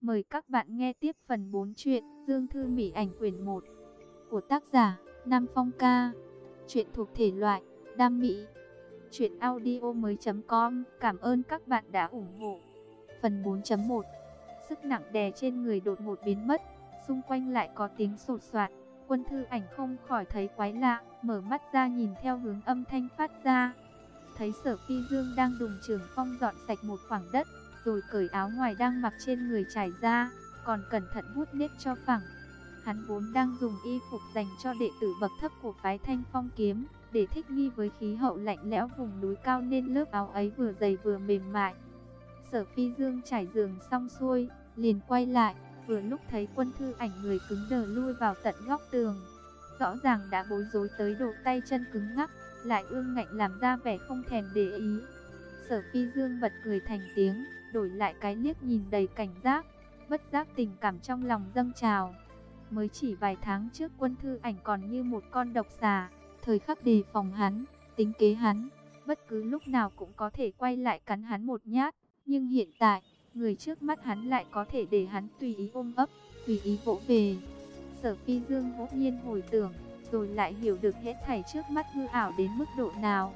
Mời các bạn nghe tiếp phần 4 truyện Dương Thư Mỹ Ảnh quyển 1 của tác giả Nam Phong Ca. Truyện thuộc thể loại đam mỹ. Truyệnaudiomoi.com. Cảm ơn các bạn đã ủng hộ. Phần 4.1. Sức nặng đè trên người đột ngột biến mất, xung quanh lại có tiếng sột soạt. Quân Thư Ảnh không khỏi thấy quái lạ, mở mắt ra nhìn theo hướng âm thanh phát ra. Thấy Sở Phi Dương đang dùng trường phong dọn sạch một khoảng đất, rồi cởi áo ngoài đang mặc trên người trải ra, còn cẩn thận vuốt nếp cho phẳng. Hắn vốn đang dùng y phục dành cho đệ tử bậc thấp của phái Thanh Phong Kiếm, để thích nghi với khí hậu lạnh lẽo vùng núi cao nên lớp áo ấy vừa dày vừa mềm mại. Sở Phi Dương trải giường xong xuôi, liền quay lại, vừa lúc thấy Quân Thư Ảnh người cứng đờ lui vào tận góc tường. Rõ ràng đã bối rối tới độ tay chân cứng ngắc, lại ương ngạnh làm ra vẻ không thèm để ý. Sở Phi Dương bật cười thành tiếng, đổi lại cái liếc nhìn đầy cảnh giác, bất giác tình cảm trong lòng dâng trào. Mới chỉ vài tháng trước Quân Thư Ảnh còn như một con độc xà, thời khắc đề phòng hắn, tính kế hắn, bất cứ lúc nào cũng có thể quay lại cắn hắn một nhát. Nhưng hiện tại, người trước mắt hắn lại có thể để hắn tùy ý ôm ấp, tùy ý vỗ về. Sở Phi Dương bỗng nhiên hồi tưởng, rồi lại hiểu được hết thảy trước mắt hư ảo đến mức độ nào.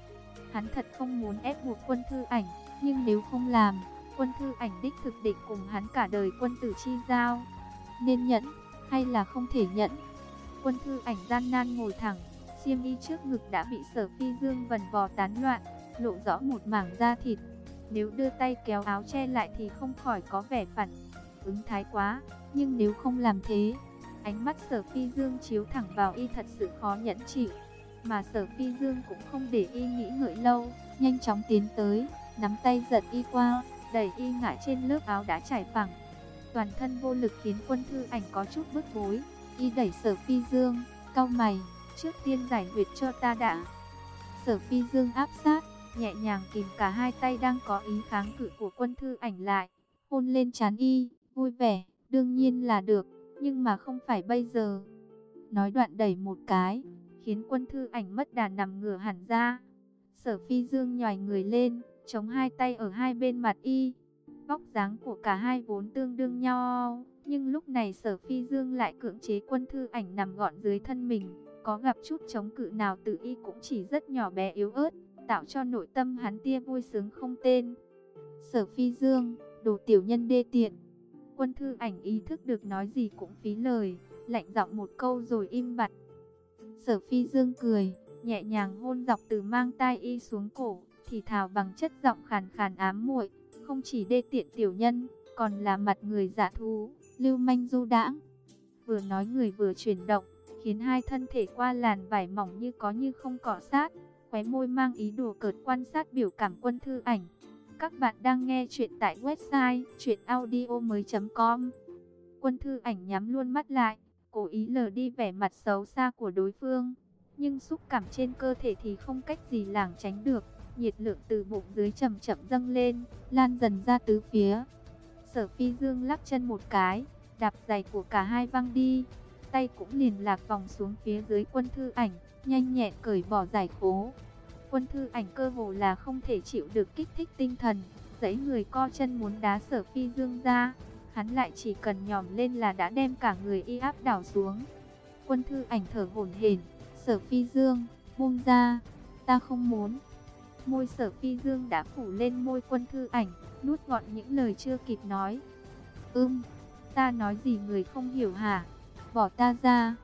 Hắn thật không muốn ép buộc Quân Thư Ảnh, nhưng nếu không làm, Quân Thư Ảnh đích thực định cùng hắn cả đời quân tử chi giao. Nên nhẫn, hay là không thể nhẫn? Quân Thư Ảnh gian nan ngồi thẳng, xiêm y trước ngực đã bị Sở Phi Dương vần vò tán loạn, lộ rõ một mảng da thịt. Nếu đưa tay kéo áo che lại thì không khỏi có vẻ phản ứng thái quá, nhưng nếu không làm thế, ánh mắt Sở Phi Dương chiếu thẳng vào y thật sự khó nhẫn chịu. Mà Sở Phi Dương cũng không để y nghĩ ngợi lâu, nhanh chóng tiến tới, nắm tay giật y qua, đẩy y ngã trên lớp áo đã trải phẳng. Toàn thân vô lực khiến Quân Thư Ảnh có chút bức bối, y đẩy Sở Phi Dương, cau mày, trước tiên giải huyệt cho ta đã. Sở Phi Dương áp sát, nhẹ nhàng kìm cả hai tay đang có ý kháng cự của Quân Thư Ảnh lại, hôn lên trán y, vui vẻ, đương nhiên là được, nhưng mà không phải bây giờ. Nói đoạn đẩy một cái, khiến Quân Thư Ảnh mất đà nằm ngửa hẳn ra. Sở Phi Dương nhoài người lên, chống hai tay ở hai bên mặt y. Vóc dáng của cả hai vốn tương đương nhau, nhưng lúc này Sở Phi Dương lại cưỡng chế Quân Thư Ảnh nằm gọn dưới thân mình. Có gặp chút chống cự nào từ y cũng chỉ rất nhỏ bé yếu ớt, tạo cho nội tâm hắn tia vui sướng không tên. Sở Phi Dương, đồ tiểu nhân đê tiện. Quân Thư Ảnh ý thức được nói gì cũng phí lời, lạnh giọng một câu rồi im bặt. Sở Phi Dương cười, nhẹ nhàng hôn dọc từ mang tai y xuống cổ, thì thào bằng chất giọng khàn khàn ám muội, không chỉ đê tiện tiểu nhân, còn là mặt người dạ thú, lưu manh du đãng. Vừa nói người vừa chuyển động, khiến hai thân thể qua làn vải mỏng như có như không cọ sát, khóe môi mang ý đùa cợt quan sát biểu cảm Quân Thư Ảnh. Các bạn đang nghe chuyện tại website truyệnaudiomoi.com. Quân Thư Ảnh nhắm luôn mắt lại, cố ý lờ đi vẻ mặt xấu xa của đối phương, nhưng xúc cảm trên cơ thể thì không cách gì lảng tránh được. Nhiệt lượng từ bụng dưới chậm chậm dâng lên, lan dần ra tứ phía. Sở Phi Dương lắc chân một cái, đạp giày của cả hai văng đi, tay cũng liền lạc vòng xuống phía dưới Quân Thư Ảnh, nhanh nhẹn cởi bỏ giải khố. Quân Thư Ảnh cơ hồ là không thể chịu được kích thích tinh thần, giãy người co chân muốn đá Sở Phi Dương ra. Hắn lại chỉ cần nhòm lên là đã đem cả người y áp đảo xuống. Quân Thư Ảnh thở hổn hển, Sở Phi Dương, buông ra, ta không muốn. Môi Sở Phi Dương đã phủ lên môi Quân Thư Ảnh, nuốt gọn những lời chưa kịp nói. Ta nói gì người không hiểu hả? Bỏ ta ra.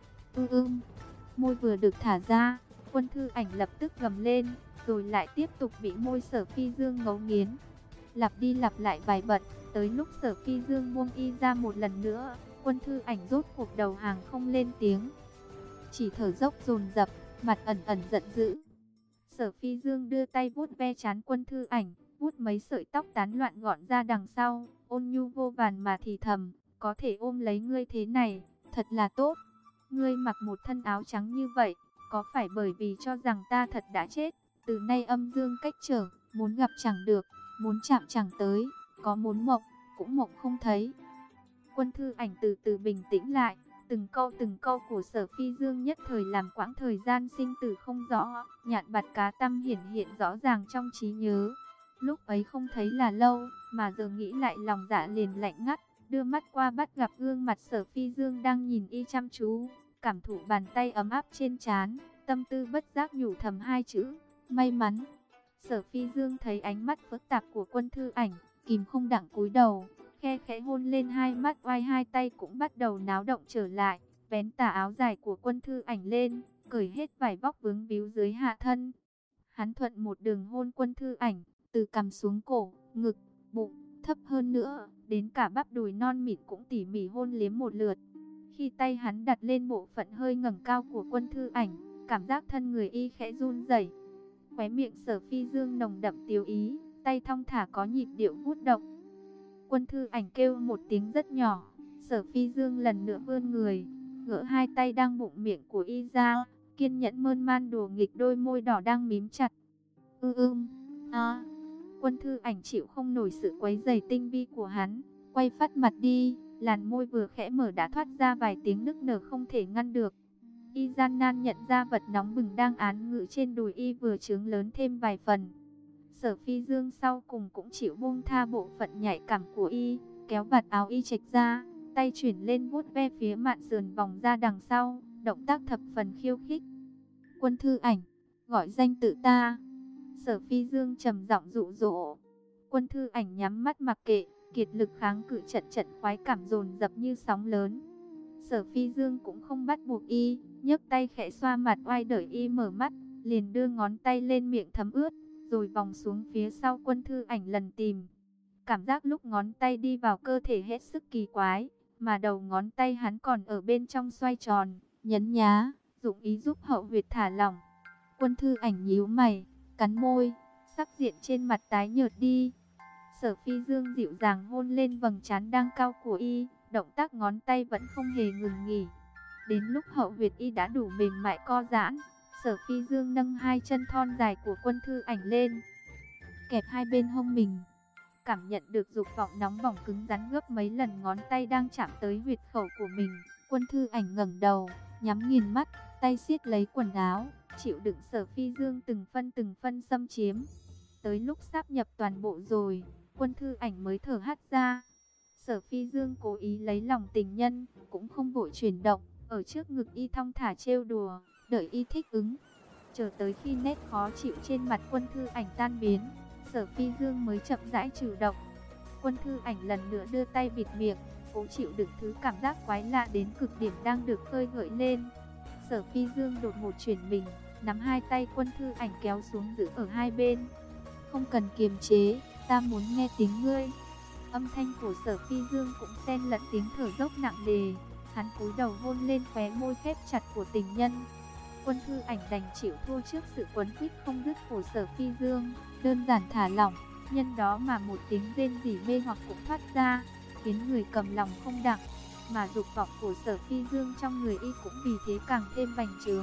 Môi vừa được thả ra, Quân Thư Ảnh lập tức gầm lên, rồi lại tiếp tục bị môi Sở Phi Dương ngấu nghiến. Lặp đi lặp lại vài bận, tới lúc Sở Phi Dương buông y ra một lần nữa, Quân Thư Ảnh rốt cuộc đầu hàng không lên tiếng, chỉ thở dốc dồn dập, mặt ẩn ẩn giận dữ. Sở Phi Dương đưa tay vuốt ve trán Quân Thư Ảnh, vuốt mấy sợi tóc tán loạn gọn ra đằng sau, ôn nhu vô vàn mà thì thầm, có thể ôm lấy ngươi thế này, thật là tốt. Ngươi mặc một thân áo trắng như vậy, có phải bởi vì cho rằng ta thật đã chết, từ nay âm dương cách trở, muốn gặp chẳng được, muốn chạm chẳng tới, có muốn mộng, cũng mộng không thấy. Quân Thư Ảnh từ từ bình tĩnh lại, từng câu của Sở Phi Dương nhất thời làm quãng thời gian sinh tử không rõ, nhạn bạt cá tăm hiển hiện rõ ràng trong trí nhớ. Lúc ấy không thấy là lâu, mà giờ nghĩ lại lòng dạ liền lạnh ngắt. đưa mắt qua bắt gặp gương mặt Sở Phi Dương đang nhìn y chăm chú, cảm thụ bàn tay ấm áp trên trán, tâm tư bất giác nhủ thầm hai chữ, may mắn. Sở Phi Dương thấy ánh mắt phức tạp của Quân Thư Ảnh, kìm không đặng cúi đầu, khe khẽ hôn lên hai mắt oai, hai tay cũng bắt đầu náo động trở lại, vén tà áo dài của Quân Thư Ảnh lên, cởi hết vải vóc vướng víu dưới hạ thân. Hắn thuận một đường hôn Quân Thư Ảnh, từ cằm xuống cổ, ngực, bụng, thấp hơn nữa, đến cả bắp đùi non mịn cũng tỉ mỉ hôn liếm một lượt. Khi tay hắn đặt lên bộ phận hơi ngẩng cao của Quân Thư Ảnh, cảm giác thân người y khẽ run rẩy. Khóe miệng Sở Phi Dương nồng đậm tiếu ý, tay thong thả có nhịp điệu vút động. Quân Thư Ảnh kêu một tiếng rất nhỏ, Sở Phi Dương lần nữa vươn người, gỡ hai tay đang bụng miệng của y ra, kiên nhẫn mơn man đùa nghịch đôi môi đỏ đang mím chặt. Quân Thư Ảnh chịu không nổi sự quấy rầy tinh vi của hắn, quay phát mặt đi, làn môi vừa khẽ mở đã thoát ra vài tiếng nức nở không thể ngăn được. Y gian nan nhận ra vật nóng bừng đang án ngự trên đùi y vừa trướng lớn thêm vài phần. Sở Phi Dương sau cùng cũng chịu buông tha bộ phận nhạy cảm của y, kéo vạt áo y chệch ra, tay chuyển lên vuốt ve phía mạn sườn vòng ra đằng sau, động tác thập phần khiêu khích. Quân Thư Ảnh, gọi danh tự ta. Sở Phi Dương trầm giọng dụ dỗ. Quân Thư Ảnh nhắm mắt mặc kệ, kiệt lực kháng cự, trận trận khoái cảm dồn dập như sóng lớn. Sở Phi Dương cũng không bắt buộc y, nhấc tay khẽ xoa mặt oai đợi y mở mắt, liền đưa ngón tay lên miệng thấm ướt, rồi vòng xuống phía sau Quân Thư Ảnh lần tìm. Cảm giác lúc ngón tay đi vào cơ thể hết sức kỳ quái, mà đầu ngón tay hắn còn ở bên trong xoay tròn, nhấn nhá, dụng ý giúp hậu huyệt thả lỏng. Quân Thư Ảnh nhíu mày, cắn môi, sắc diện trên mặt tái nhợt đi. Sở Phi Dương dịu dàng hôn lên vầng trán đang cao của y, động tác ngón tay vẫn không hề ngừng nghỉ. Đến lúc hậu huyệt y đã đủ mềm mại co giãn, Sở Phi Dương nâng hai chân thon dài của Quân Thư Ảnh lên, kẹp hai bên hông mình. Cảm nhận được dục vọng nóng bỏng cứng rắn gấp mấy lần ngón tay đang chạm tới huyệt khẩu của mình, Quân Thư Ảnh ngẩng đầu, nhắm nghiền mắt, tay siết lấy quần áo, chịu đựng Sở Phi Dương từng phân xâm chiếm. Tới lúc sáp nhập toàn bộ rồi, Quân Thư Ảnh mới thở hắt ra. Sở Phi Dương cố ý lấy lòng tình nhân, cũng không vội chuyển động, ở trước ngực y thong thả trêu đùa, đợi y thích ứng. Chờ tới khi nét khó chịu trên mặt Quân Thư Ảnh tan biến, Sở Phi Dương mới chậm rãi chủ động. Quân Thư Ảnh lần nữa đưa tay bịt miệng, cố chịu đựng thứ cảm giác quái lạ đến cực điểm đang được khơi gợi lên. Sở Phi Dương đột ngột chuyển mình, nắm hai tay Quân Thư Ảnh kéo xuống giữ ở hai bên. Không cần kiềm chế, ta muốn nghe tiếng ngươi. Âm thanh của Sở Phi Dương cũng xen lẫn tiếng thở dốc nặng nề. Hắn cúi đầu hôn lên khóe môi khép chặt của tình nhân. Quân Thư Ảnh đành chịu thua trước sự quấn quýt không dứt của Sở Phi Dương, đơn giản thả lỏng, nhân đó mà một tiếng rên rỉ mê hoặc cũng thoát ra, khiến người cầm lòng không đặng, mà dục vọng của Sở Phi Dương trong người y cũng vì thế càng thêm bành trướng.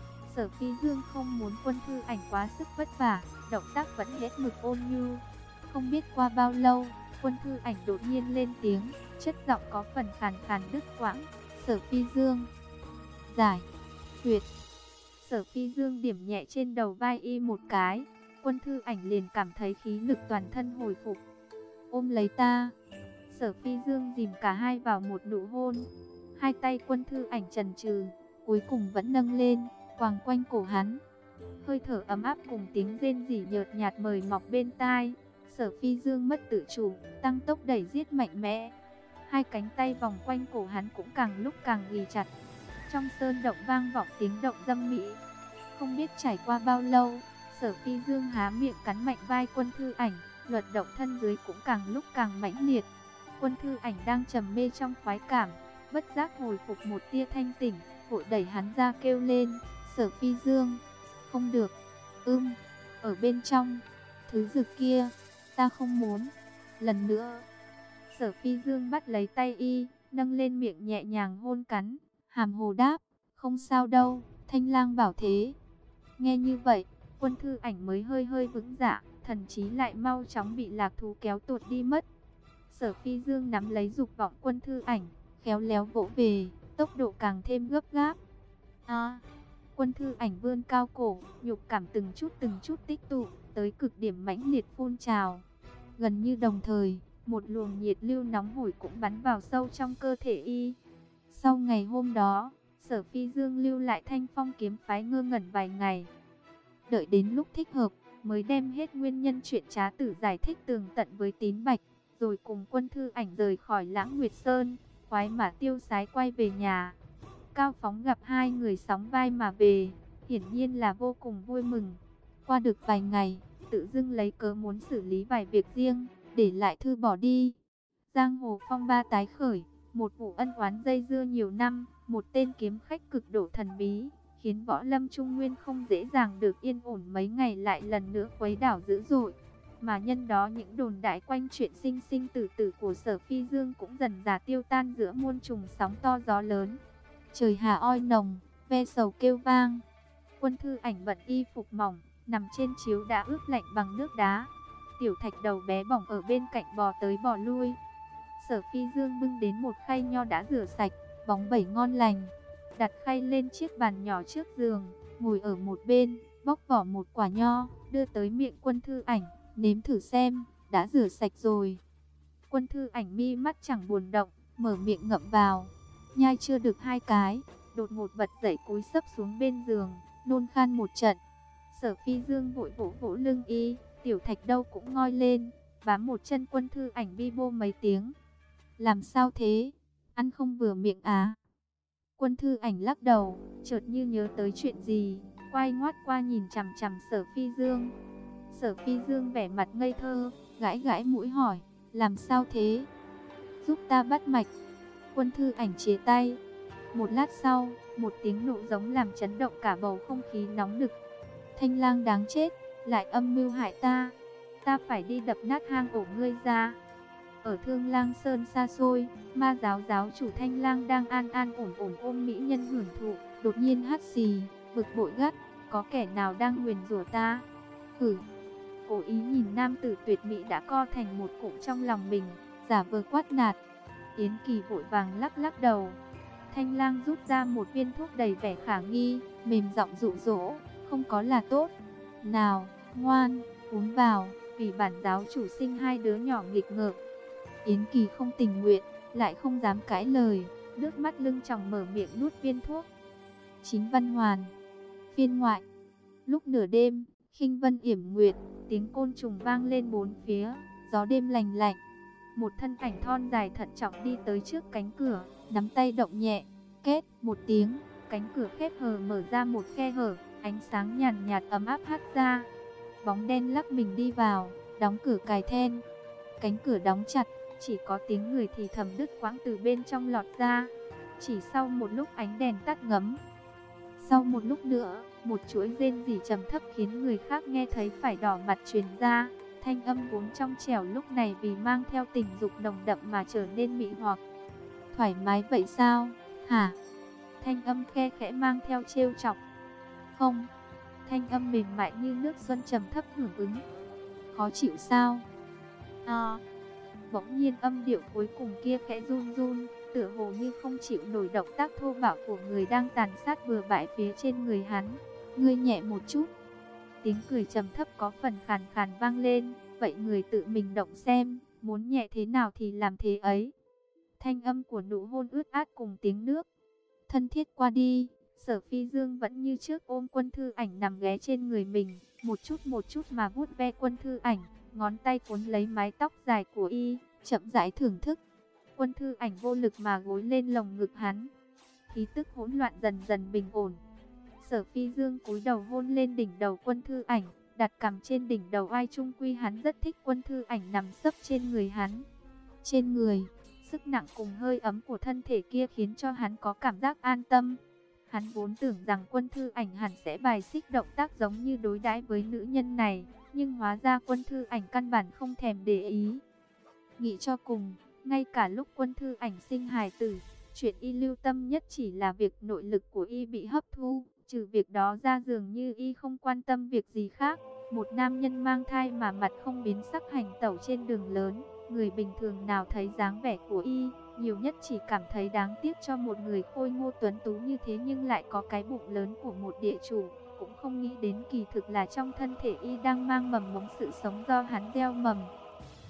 Sở Phi Dương không muốn Quân Thư Ảnh quá sức vất vả, động tác vẫn hết mực ôn nhu. Không biết qua bao lâu, Quân Thư Ảnh đột nhiên lên tiếng, chất giọng có phần khàn khàn đứt quãng. Sở Phi Dương, giải, huyệt. Sở Phi Dương điểm nhẹ trên đầu vai y một cái, Quân Thư Ảnh liền cảm thấy khí lực toàn thân hồi phục. Ôm lấy ta. Sở Phi Dương dìm cả hai vào một nụ hôn. Hai tay Quân Thư Ảnh chần chừ, cuối cùng vẫn nâng lên, quàng quanh cổ hắn. Hơi thở ấm áp cùng tiếng rên rỉ nhợt nhạt mời mọc bên tai. Sở Phi Dương mất tự chủ, tăng tốc đẩy giết mạnh mẽ. Hai cánh tay vòng quanh cổ hắn cũng càng lúc càng ghì chặt. Trong sơn động vang vọng tiếng động dâm mỹ. Không biết trải qua bao lâu, Sở Phi Dương há miệng cắn mạnh vai Quân Thư Ảnh, luật động thân dưới cũng càng lúc càng mãnh liệt. Quân Thư Ảnh đang trầm mê trong khoái cảm, bất giác hồi phục một tia thanh tỉnh, vội đẩy hắn ra kêu lên, Sở Phi Dương, không được, ở bên trong, thứ dược kia, ta không muốn, lần nữa. Sở Phi Dương bắt lấy tay y, nâng lên miệng nhẹ nhàng hôn cắn, hàm hồ đáp, không sao đâu, Thanh Lang bảo thế. Nghe như vậy, Quân Thư Ảnh mới hơi hơi vững dạ, thần trí lại mau chóng bị lạc thú kéo tuột đi mất. Sở Phi Dương nắm lấy dục vọng Quân Thư Ảnh, khéo léo vỗ về, tốc độ càng thêm gấp gáp. Quân Thư Ảnh vươn cao cổ, nhục cảm từng chút tích tụ, tới cực điểm mãnh liệt phun trào. Gần như đồng thời, một luồng nhiệt lưu nóng hổi cũng bắn vào sâu trong cơ thể y. Sau ngày hôm đó, Sở Phi Dương lưu lại Thanh Phong kiếm phái ngơ ngẩn vài ngày. Đợi đến lúc thích hợp, mới đem hết nguyên nhân chuyện Trá Tử giải thích tường tận với Tín Bạch, rồi cùng Quân Thư Ảnh rời khỏi Lãng Nguyệt Sơn, khoái mã tiêu sái quay về nhà. Cao Phóng gặp hai người sóng vai mà về, hiển nhiên là vô cùng vui mừng. Qua được vài ngày, tự dưng lấy cớ muốn xử lý vài việc riêng, để lại thư bỏ đi. Giang hồ phong ba tái khởi, một vụ ân oán dây dưa nhiều năm, một tên kiếm khách cực độ thần bí, khiến võ lâm Trung Nguyên không dễ dàng được yên ổn mấy ngày lại lần nữa khuấy đảo dữ dội. Mà nhân đó những đồn đại quanh chuyện sinh sinh tử tử của Sở Phi Dương cũng dần dà tiêu tan giữa muôn trùng sóng to gió lớn. Trời hà oi nồng, ve sầu kêu vang. Quân Thư Ảnh bận y phục mỏng, nằm trên chiếu đã ướp lạnh bằng nước đá. Tiểu Thạch đầu bé bỏng ở bên cạnh bò tới bò lui. Sở Phi Dương bưng đến một khay nho đã rửa sạch, bóng bẩy ngon lành. Đặt khay lên chiếc bàn nhỏ trước giường, ngồi ở một bên, bóc vỏ một quả nho, đưa tới miệng Quân Thư Ảnh, nếm thử xem, đã rửa sạch rồi. Quân Thư Ảnh mi mắt chẳng buồn động, mở miệng ngậm vào, nhai chưa được hai cái, đột ngột bật dậy cúi xấp xuống bên giường, nôn khan một trận. Sở Phi Dương vội vỗ vỗ lưng y, Tiểu Thạch đâu cũng ngoi lên, bám một chân Quân Thư Ảnh bi bô mấy tiếng. Làm sao thế? Ăn không vừa miệng à? Quân Thư Ảnh lắc đầu, chợt như nhớ tới chuyện gì, quay ngoắt qua nhìn chằm chằm Sở Phi Dương. Sở Phi Dương vẻ mặt ngây thơ, gãi gãi mũi hỏi, làm sao thế? Giúp ta bắt mạch. Quân Thư Ảnh chế tay. Một lát sau, một tiếng nổ giống làm chấn động cả bầu không khí nóng nực. Thanh Lang đáng chết, lại âm mưu hại ta. Ta phải đi đập nát hang ổ ngươi ra. Ở Thương Lang Sơn xa xôi, ma giáo giáo chủ Thanh Lang đang an an ổn ổn ôm mỹ nhân hưởng thụ, đột nhiên hắt xì, bực bội gắt, có kẻ nào đang nguyền rủa ta? Cố ý nhìn nam tử tuyệt mỹ đã co thành một cụm trong lòng mình, giả vờ quát nạt. Yến Kỳ vội vàng lắc lắc đầu. Thanh Lang rút ra một viên thuốc đầy vẻ khả nghi, mềm giọng dụ dỗ, không có là tốt. Nào, ngoan, uống vào, vì bản giáo chủ sinh hai đứa nhỏ nghịch ngợm. Yến Kỳ không tình nguyện, lại không dám cãi lời, nước mắt lưng tròng mở miệng nuốt viên thuốc. Chính Văn Hoàn. Phiên ngoại. Lúc nửa đêm, khinh vân yểm nguyệt, tiếng côn trùng vang lên bốn phía, gió đêm lành lạnh. Một thân ảnh thon dài thận trọng đi tới trước cánh cửa, nắm tay động nhẹ, két một tiếng, cánh cửa khép hờ mở ra một khe hở, ánh sáng nhàn nhạt ấm áp hắt ra. Bóng đen lắc mình đi vào, đóng cửa cài then. Cánh cửa đóng chặt, chỉ có tiếng người thì thầm đứt quãng từ bên trong lọt ra. Chỉ sau một lúc ánh đèn tắt ngấm. Sau một lúc nữa, một chuỗi rên rỉ trầm thấp khiến người khác nghe thấy phải đỏ mặt truyền ra. Thanh âm vốn trong trẻo lúc này vì mang theo tình dục nồng đậm mà trở nên mị hoặc. Thoải mái vậy sao? Hả? Thanh âm khe khẽ mang theo trêu chọc. Không. Thanh âm mềm mại như nước xuân trầm thấp hưởng ứng. Khó chịu sao? Bỗng nhiên âm điệu cuối cùng kia khẽ run run, tựa hồ như không chịu nổi động tác thô bạo của người đang tàn sát bừa bãi phía trên người hắn. Ngươi nhẹ một chút. Tiếng cười trầm thấp có phần khàn khàn vang lên, vậy người tự mình động xem, muốn nhẹ thế nào thì làm thế ấy. Thanh âm của nụ hôn ướt át cùng tiếng nước thân thiết qua đi. Sở Phi Dương vẫn như trước ôm Quân Thư Ảnh nằm ghé trên người mình, một chút mà vuốt ve Quân Thư Ảnh, ngón tay cuốn lấy mái tóc dài của y, chậm rãi thưởng thức. Quân Thư Ảnh vô lực mà gối lên lồng ngực hắn, khí tức hỗn loạn dần dần bình ổn. Sở Phi Dương cúi đầu hôn lên đỉnh đầu Quân Thư Ảnh, đặt cằm trên đỉnh đầu ai trung quy hắn rất thích Quân Thư Ảnh nằm sấp trên người hắn. Trên người, sức nặng cùng hơi ấm của thân thể kia khiến cho hắn có cảm giác an tâm. Hắn vốn tưởng rằng Quân Thư Ảnh hẳn sẽ bài xích động tác giống như đối đãi với nữ nhân này, nhưng hóa ra Quân Thư Ảnh căn bản không thèm để ý. Nghĩ cho cùng, ngay cả lúc Quân Thư Ảnh sinh hài tử, chuyện y lưu tâm nhất chỉ là việc nội lực của y bị hấp thu, trừ việc đó ra dường như y không quan tâm việc gì khác. Một nam nhân mang thai mà mặt không biến sắc hành tẩu trên đường lớn, người bình thường nào thấy dáng vẻ của y, nhiều nhất chỉ cảm thấy đáng tiếc cho một người khôi ngô tuấn tú như thế nhưng lại có cái bụng lớn của một địa chủ, cũng không nghĩ đến kỳ thực là trong thân thể y đang mang mầm mống sự sống do hắn gieo mầm.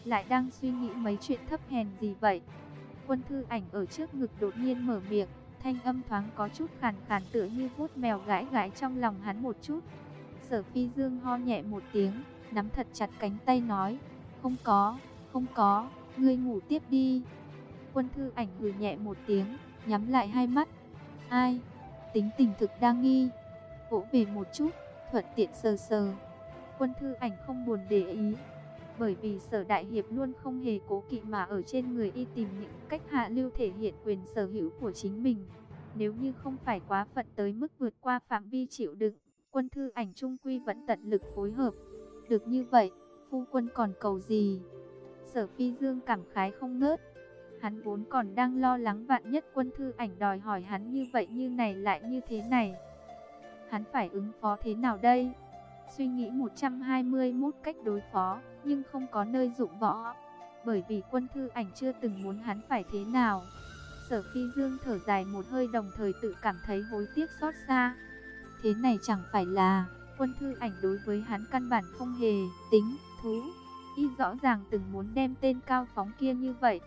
lại đang suy nghĩ mấy chuyện thấp hèn gì vậy? Quân Thư Ảnh ở trước ngực đột nhiên mở miệng, thanh âm thoáng có chút khàn khàn tựa như vuốt mèo gãi gãi trong lòng hắn một chút. Sở Phi Dương ho nhẹ một tiếng, nắm thật chặt cánh tay nói, không có, ngươi ngủ tiếp đi. Quân Thư Ảnh hừ nhẹ một tiếng, nhắm lại hai mắt. Ai? Tính tình thực đa nghi. Vỗ về một chút, thuận tiện sờ sờ. Quân Thư Ảnh không buồn để ý, bởi vì Sở Đại Hiệp luôn không hề cố kỵ mà ở trên người y tìm những cách hạ lưu thể hiện quyền sở hữu của chính mình. Nếu như không phải quá phận tới mức vượt qua phạm vi chịu đựng, Quân Thư Ảnh chung quy vẫn tận lực phối hợp. Được như vậy, phu quân còn cầu gì? Sở Phi Dương cảm khái không ngớt. Hắn vốn còn đang lo lắng vạn nhất Quân Thư Ảnh đòi hỏi hắn như vậy như này lại như thế này. Hắn phải ứng phó thế nào đây? Suy nghĩ 121 cách đối phó, nhưng không có nơi dụng võ. Bởi vì Quân Thư Ảnh chưa từng muốn hắn phải thế nào. Sở Phi Dương thở dài một hơi, đồng thời tự cảm thấy hối tiếc xót xa. Thế này chẳng phải là Quân Thư Ảnh đối với hắn căn bản không hề tính thú. Y rõ ràng từng muốn đem tên cao phóng kia như vậy.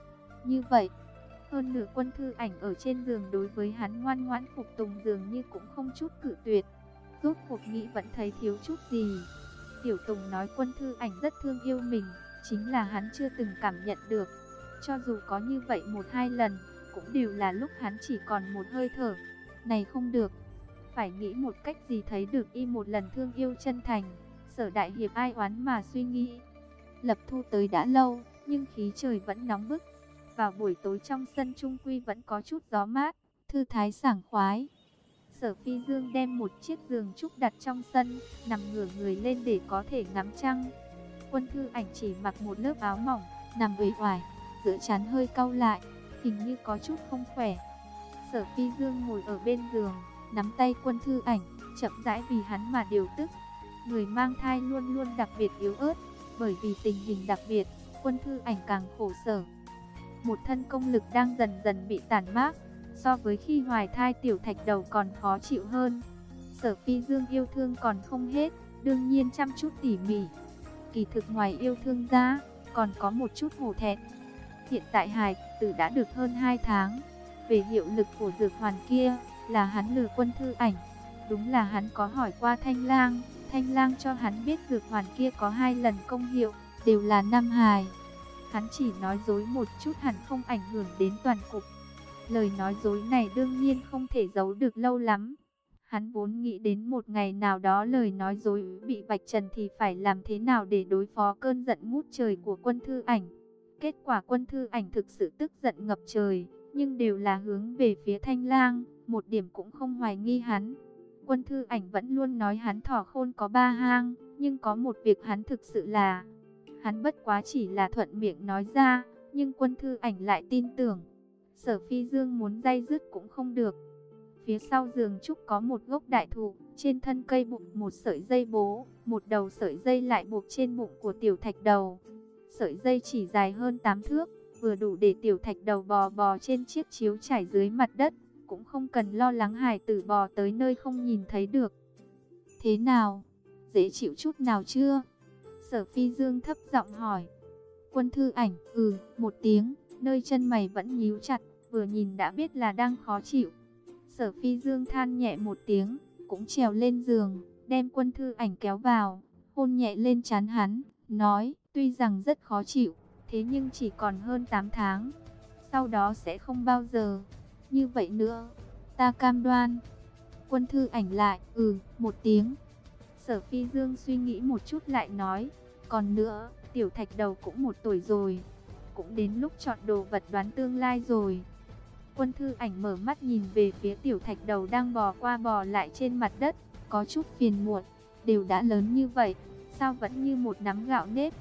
Hơn nữa Quân Thư Ảnh ở trên giường đối với hắn ngoan ngoãn phục tùng, dường như cũng không chút cự tuyệt. Rốt cuộc nghĩ vẫn thấy thiếu chút gì. Tiểu Tùng nói Quân Thư Ảnh rất thương yêu mình, chính là hắn chưa từng cảm nhận được. Cho dù có như vậy một hai lần, cũng đều là lúc hắn chỉ còn một hơi thở. Này không được, phải nghĩ một cách gì thấy được y một lần thương yêu chân thành. Sở Đại Hiệp ai oán mà suy nghĩ. Lập thu tới đã lâu, nhưng khí trời vẫn nóng bức. Vào buổi tối trong sân chung quy vẫn có chút gió mát, thư thái sảng khoái. Sở Phi Dương đem một chiếc giường trúc đặt trong sân, nằm ngửa người lên để có thể ngắm trăng. Quân Thư Ảnh chỉ mặc một lớp áo mỏng, nằm uể oải, giữa trán hơi cau lại, hình như có chút không khỏe. Sở Phi Dương ngồi ở bên giường, nắm tay Quân Thư Ảnh, chậm rãi vì hắn mà điều tức. Người mang thai luôn luôn đặc biệt yếu ớt, bởi vì tình hình đặc biệt, Quân Thư Ảnh càng khổ sở. Một thân công lực đang dần dần bị tàn mát, so với khi hoài thai Tiểu Thạch Đầu còn khó chịu hơn. Sở Phi Dương yêu thương còn không hết, đương nhiên chăm chút tỉ mỉ. Kỳ thực ngoài yêu thương ra, còn có một chút hổ thẹn. Hiện tại hài tử đã được hơn 2 tháng. Về hiệu lực của dược hoàn kia, là hắn lừa Quân Thư Ảnh. Đúng là hắn có hỏi qua Thanh Lang, Thanh Lang cho hắn biết dược hoàn kia có 2 lần công hiệu, đều là nam hài. Hắn chỉ nói dối một chút hẳn không ảnh hưởng đến toàn cục. Lời nói dối này đương nhiên không thể giấu được lâu lắm. Hắn vốn nghĩ đến một ngày nào đó lời nói dối bị vạch trần thì phải làm thế nào để đối phó cơn giận ngút trời của Quân Thư Ảnh. Kết quả Quân Thư Ảnh thực sự tức giận ngập trời, nhưng đều là hướng về phía Thanh Lang, một điểm cũng không hoài nghi hắn. Quân Thư Ảnh vẫn luôn nói hắn thỏ khôn có 3 hang, nhưng có một việc hắn thực sự là, hắn bất quá chỉ là thuận miệng nói ra, nhưng Quân Thư Ảnh lại tin tưởng. Sở Phi Dương muốn day dứt cũng không được. Phía sau giường trúc có một gốc đại thụ, trên thân cây buộc một sợi dây bố, một đầu sợi dây lại buộc trên bụng của Tiểu Thạch Đầu. Sợi dây chỉ dài hơn 8 thước, vừa đủ để Tiểu Thạch Đầu bò trên chiếc chiếu trải dưới mặt đất, cũng không cần lo lắng hài tử bò tới nơi không nhìn thấy được. Thế nào? Dễ chịu chút nào chưa? Sở Phi Dương thấp giọng hỏi. Quân Thư Ảnh một tiếng, nơi chân mày vẫn nhíu chặt, vừa nhìn đã biết là đang khó chịu. Sở Phi Dương than nhẹ một tiếng, cũng trèo lên giường, đem Quân Thư Ảnh kéo vào, hôn nhẹ lên trán hắn, nói, tuy rằng rất khó chịu, thế nhưng chỉ còn hơn 8 tháng, sau đó sẽ không bao giờ như vậy nữa, ta cam đoan. Quân Thư Ảnh lại, một tiếng. Sở Phi Dương suy nghĩ một chút lại nói, còn nữa, Tiểu Thạch Đầu cũng 1 tuổi rồi, cũng đến lúc chọn đồ vật đoán tương lai rồi. Quân Thư Ảnh mở mắt nhìn về phía Tiểu Thạch Đầu đang bò qua bò lại trên mặt đất, có chút phiền muộn, đều đã lớn như vậy, sao vẫn như một nắm gạo nếp.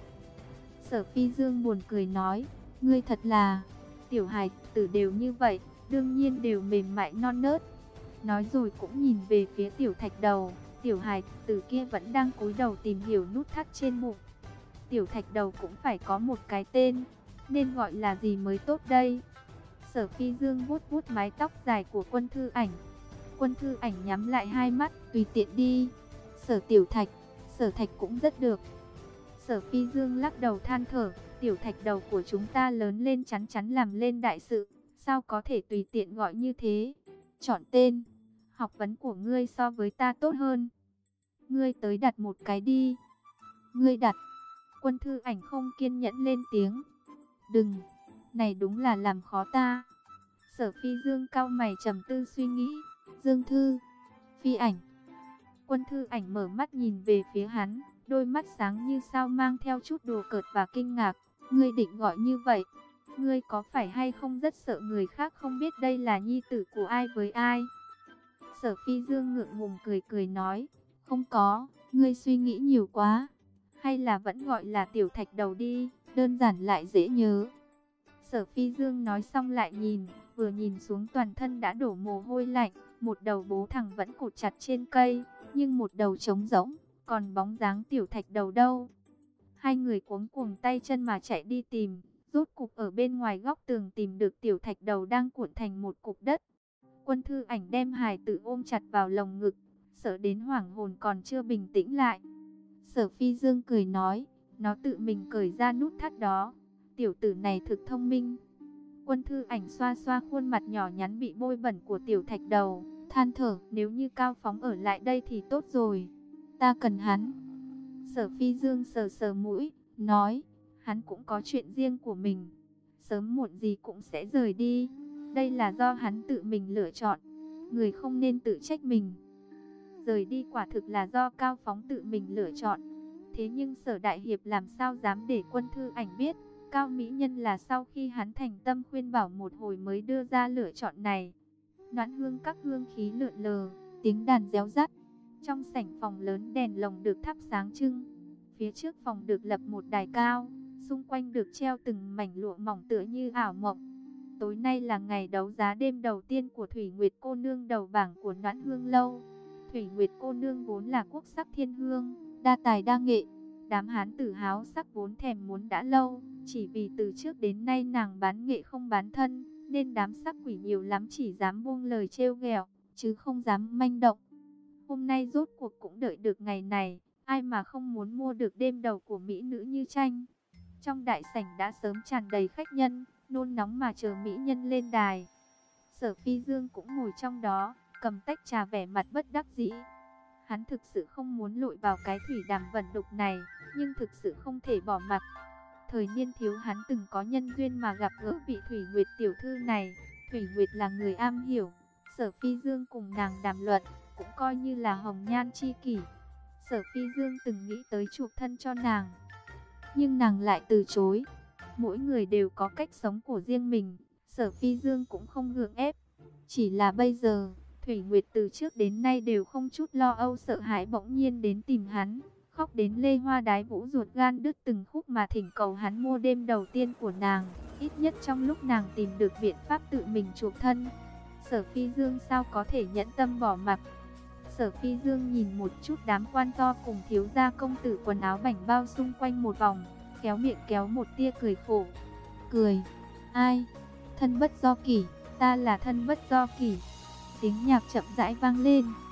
Sở Phi Dương buồn cười nói, ngươi thật là, tiểu hài tử đều như vậy, đương nhiên đều mềm mại non nớt. Nói rồi cũng nhìn về phía Tiểu Thạch Đầu, tiểu hài tử kia vẫn đang cúi đầu tìm hiểu nút thắt trên bụng. Tiểu Thạch Đầu cũng phải có một cái tên, nên gọi là gì mới tốt đây? Sở Phi Dương vuốt vuốt mái tóc dài của Quân Thư Ảnh. Quân Thư Ảnh nhắm lại hai mắt, tùy tiện đi. Sở Tiểu Thạch, Sở Thạch cũng rất được. Sở Phi Dương lắc đầu than thở, Tiểu thạch đầu của chúng ta lớn lên chắn chắn làm lên đại sự, sao có thể tùy tiện gọi như thế? Chọn tên, học vấn của ngươi so với ta tốt hơn. Ngươi tới đặt một cái đi. Ngươi đặt. Quân Thư Ảnh không kiên nhẫn lên tiếng. Đừng, này đúng là làm khó ta. Sở Phi Dương cau mày trầm tư suy nghĩ. Dương Thư, Phi Ảnh. Quân Thư Ảnh mở mắt nhìn về phía hắn, đôi mắt sáng như sao mang theo chút đùa cợt và kinh ngạc. Ngươi định gọi như vậy, ngươi có phải hay không rất sợ người khác không biết đây là nhi tử của ai với ai? Sở Phi Dương ngượng ngùng cười cười nói, không có, ngươi suy nghĩ nhiều quá. Hay là vẫn gọi là tiểu thạch đầu đi, đơn giản lại dễ nhớ. Sở Phi Dương nói xong lại nhìn, vừa nhìn xuống toàn thân đã đổ mồ hôi lạnh, một đầu bố thằng vẫn cột chặt trên cây, nhưng một đầu trống rỗng, còn bóng dáng tiểu thạch đầu đâu. Hai người cuống cuồng tay chân mà chạy đi tìm, rốt cục ở bên ngoài góc tường tìm được tiểu thạch đầu đang cuộn thành một cục đất. Quân Thư Ảnh đem hài tử ôm chặt vào lồng ngực, sợ đến hoảng hồn còn chưa bình tĩnh lại. Sở Phi Dương cười nói, nó tự mình cởi ra nút thắt đó, tiểu tử này thực thông minh. Quân Thư Ảnh xoa xoa khuôn mặt nhỏ nhắn bị bôi bẩn của tiểu thạch đầu, than thở, nếu như Cao Phóng ở lại đây thì tốt rồi, ta cần hắn. Sở Phi Dương sờ sờ mũi, nói, hắn cũng có chuyện riêng của mình, sớm muộn gì cũng sẽ rời đi, đây là do hắn tự mình lựa chọn, người không nên tự trách mình. Rời đi quả thực là do Cao Phóng tự mình lựa chọn, thế nhưng Sở Đại Hiệp làm sao dám để Quân Thư Ảnh biết, Cao Mỹ Nhân là sau khi hắn thành tâm khuyên bảo một hồi mới đưa ra lựa chọn này. Noãn Hương các hương khí lượn lờ, tiếng đàn réo rắt. Trong sảnh phòng lớn đèn lồng được thắp sáng trưng. Phía trước phòng được lập một đài cao, xung quanh được treo từng mảnh lụa mỏng tựa như ảo mộng. Tối nay là ngày đấu giá đêm đầu tiên của Thủy Nguyệt cô nương đầu bảng của Noãn Hương lâu. Thủy Nguyệt cô nương vốn là quốc sắc thiên hương, đa tài đa nghệ. Đám hán tử háo sắc vốn thèm muốn đã lâu, chỉ vì từ trước đến nay nàng bán nghệ không bán thân, nên đám sắc quỷ nhiều lắm chỉ dám buông lời trêu ghẹo, chứ không dám manh động. Hôm nay rốt cuộc cũng đợi được ngày này, ai mà không muốn mua được đêm đầu của mỹ nữ như tranh. Trong đại sảnh đã sớm tràn đầy khách nhân, nôn nóng mà chờ mỹ nhân lên đài. Sở Phi Dương cũng ngồi trong đó, cầm tách trà vẻ mặt bất đắc dĩ. Hắn thực sự không muốn lội vào cái thủy đàm vẩn đục này, nhưng thực sự không thể bỏ mặc. Thời niên thiếu hắn từng có nhân duyên mà gặp gỡ vị Thủy Nguyệt tiểu thư này. Thủy Nguyệt là người am hiểu, Sở Phi Dương cùng nàng đàm luận, cũng coi như là hồng nhan chi kỷ. Sở Phi Dương từng nghĩ tới chuộc thân cho nàng, nhưng nàng lại từ chối. Mỗi người đều có cách sống của riêng mình, Sở Phi Dương cũng không gượng ép. Chỉ là bây giờ, Thủy Nguyệt từ trước đến nay đều không chút lo âu sợ hãi bỗng nhiên đến tìm hắn, khóc đến lê hoa đái vũ ruột gan đứt từng khúc mà thỉnh cầu hắn mua đêm đầu tiên của nàng, ít nhất trong lúc nàng tìm được biện pháp tự mình chuộc thân. Sở Phi Dương sao có thể nhẫn tâm bỏ mặc. Sở Phi Dương nhìn một chút đám quan to cùng thiếu gia công tử quần áo bảnh bao xung quanh một vòng, kéo miệng kéo một tia cười khổ. Cười, ai? Thân bất do kỷ, ta là thân bất do kỷ. Tiếng nhạc chậm rãi vang lên.